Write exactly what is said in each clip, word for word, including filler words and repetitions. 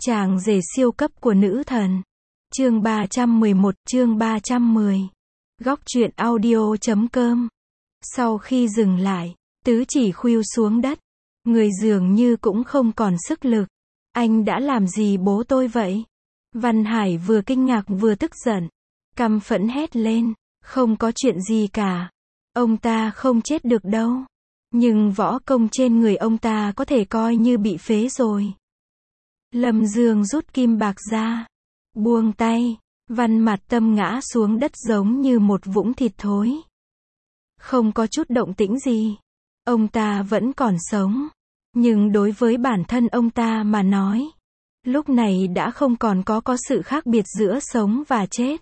Chàng rể siêu cấp của nữ thần. Chương ba trăm mười một, chương ba trăm mười. Góc truyện audio chấm com. Sau khi dừng lại, tứ chỉ khuỵu xuống đất. Người dường như cũng không còn sức lực. Anh đã làm gì bố tôi vậy? Văn Hải vừa kinh ngạc vừa tức giận. Căm phẫn hét lên. Không có chuyện gì cả. Ông ta không chết được đâu. Nhưng võ công trên người ông ta có thể coi như bị phế rồi. Lâm Dương rút kim bạc ra. Buông tay. Văn Mạt Tâm ngã xuống đất giống như một vũng thịt thối. Không có chút động tĩnh gì. Ông ta vẫn còn sống. Nhưng đối với bản thân ông ta mà nói, lúc này đã không còn có có sự khác biệt giữa sống và chết.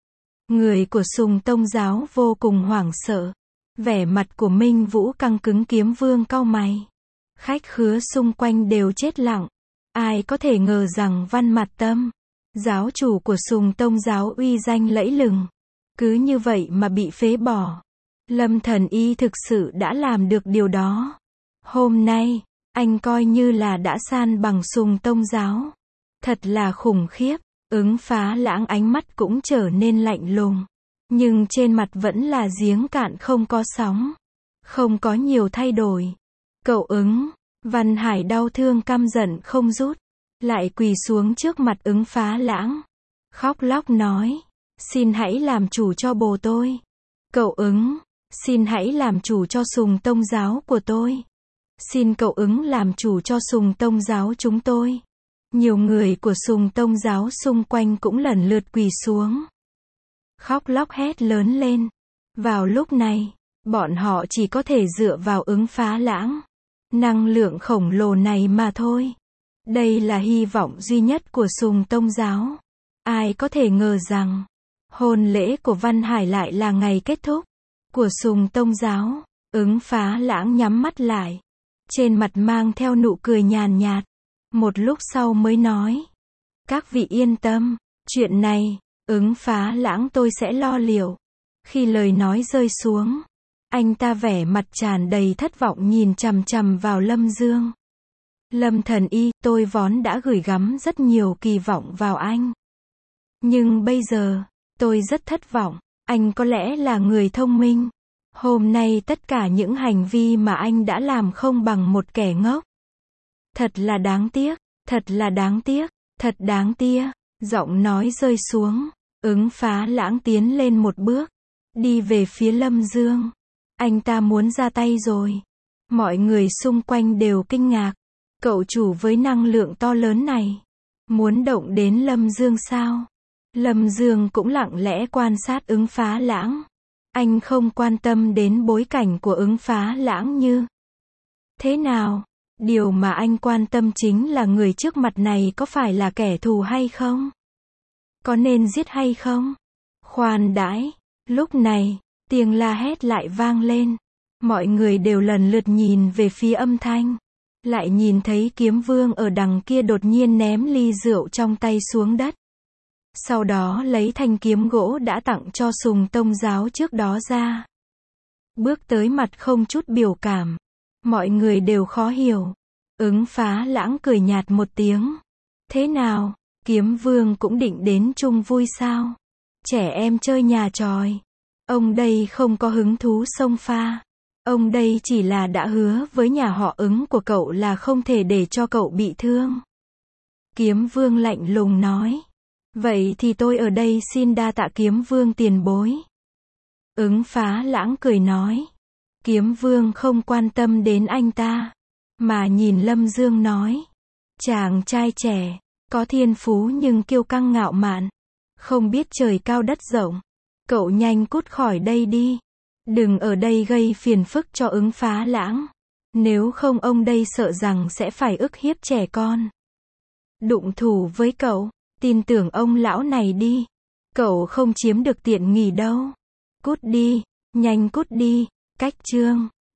Người của Sùng Tông giáo vô cùng hoảng sợ. Vẻ mặt của Minh Vũ căng cứng. Kiếm Vương cau mày. Khách khứa xung quanh đều chết lặng. Ai có thể ngờ rằng Văn Mạt Tâm, giáo chủ của Sùng Tông giáo uy danh lẫy lừng, cứ như vậy mà bị phế bỏ. Lâm Thần Y thực sự đã làm được điều đó. Hôm nay, anh coi như là đã san bằng Sùng Tông giáo. Thật là khủng khiếp. Ứng Phá Lãng ánh mắt cũng trở nên lạnh lùng. Nhưng trên mặt vẫn là giếng cạn không có sóng. Không có nhiều thay đổi. Cậu Ứng. Văn Hải đau thương căm giận không rút. Lại quỳ xuống trước mặt Ứng Phá Lãng. Khóc lóc nói. Xin hãy làm chủ cho bồ tôi. Cậu Ứng. Xin hãy làm chủ cho Sùng Tông giáo của tôi. Xin cậu Ứng làm chủ cho Sùng Tông giáo chúng tôi. Nhiều người của Sùng Tông giáo xung quanh cũng lần lượt quỳ xuống. Khóc lóc hét lớn lên. Vào lúc này, bọn họ chỉ có thể dựa vào Ứng Phá Lãng. Năng lượng khổng lồ này mà thôi. Đây là hy vọng duy nhất của Sùng Tông giáo. Ai có thể ngờ rằng, hôn lễ của Văn Hải lại là ngày kết thúc của Sùng Tông giáo. Ứng Phá Lãng nhắm mắt lại. Trên mặt mang theo nụ cười nhàn nhạt. Một lúc sau mới nói. Các vị yên tâm, chuyện này, Ứng Phá Lãng tôi sẽ lo liệu. Khi lời nói rơi xuống, anh ta vẻ mặt tràn đầy thất vọng nhìn chằm chằm vào Lâm Dương. Lâm Thần Y, tôi vốn đã gửi gắm rất nhiều kỳ vọng vào anh. Nhưng bây giờ, tôi rất thất vọng. Anh có lẽ là người thông minh. Hôm nay tất cả những hành vi mà anh đã làm không bằng một kẻ ngốc. Thật là đáng tiếc, thật là đáng tiếc, thật đáng tiếc. Giọng nói rơi xuống. Ứng Phá Lãng tiến lên một bước. Đi về phía Lâm Dương. Anh ta muốn ra tay rồi. Mọi người xung quanh đều kinh ngạc. Cậu chủ với năng lượng to lớn này. Muốn động đến Lâm Dương sao? Lâm Dương cũng lặng lẽ quan sát Ứng Phá Lãng. Anh không quan tâm đến bối cảnh của Ứng Phá Lãng như thế nào. Điều mà anh quan tâm chính là người trước mặt này có phải là kẻ thù hay không? Có nên giết hay không? Khoan đãi. Lúc này, tiếng la hét lại vang lên. Mọi người đều lần lượt nhìn về phía âm thanh. Lại nhìn thấy Kiếm Vương ở đằng kia đột nhiên ném ly rượu trong tay xuống đất. Sau đó lấy thanh kiếm gỗ đã tặng cho Sùng Tông giáo trước đó ra. Bước tới mặt không chút biểu cảm. Mọi người đều khó hiểu. Ứng Phá Lãng cười nhạt một tiếng. Thế nào? Kiếm Vương cũng định đến chung vui sao? Trẻ em chơi nhà tròi. Ông đây không có hứng thú xông pha. Ông đây chỉ là đã hứa với nhà họ Ứng của cậu là không thể để cho cậu bị thương. Kiếm Vương lạnh lùng nói. Vậy thì tôi ở đây xin đa tạ Kiếm Vương tiền bối. Ứng Phá Lãng cười nói. Kiếm Vương không quan tâm đến anh ta, mà nhìn Lâm Dương nói. Chàng trai trẻ, có thiên phú nhưng kiêu căng ngạo mạn, không biết trời cao đất rộng. Cậu nhanh cút khỏi đây đi. Đừng ở đây gây phiền phức cho Ứng Phá Lãng. Nếu không ông đây sợ rằng sẽ phải ức hiếp trẻ con. Đụng thủ với cậu, tin tưởng ông lão này đi. Cậu không chiếm được tiện nghỉ đâu. Cút đi, nhanh cút đi. Cách chương